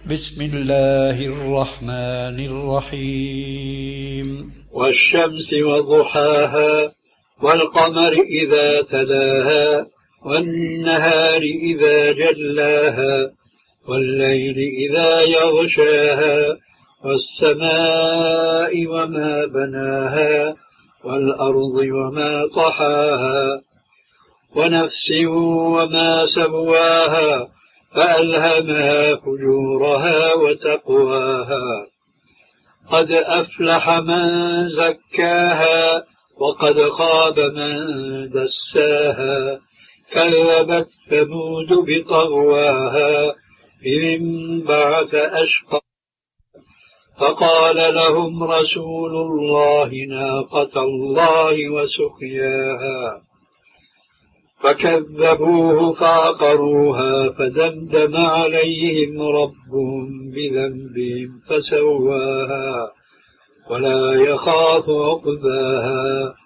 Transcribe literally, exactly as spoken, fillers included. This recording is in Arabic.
بسم الله الرحمن الرحيم والشمس وضحاها والقمر إذا تلاها والنهار إذا جلاها والليل إذا يغشاها والسماء وما بناها والأرض وما طحاها ونفس وما سواها فألهمها فجورها وتقواها قد أفلح من زكاها وقد خاب من دساها كذبت ثمود بطغواها إذ انبعث أشقاها فقال لهم رسول الله ناقة الله وسقياها فكذبوه فعقروها فدمدم عليهم ربهم بذنبهم فسواها ولا يخاف عقباها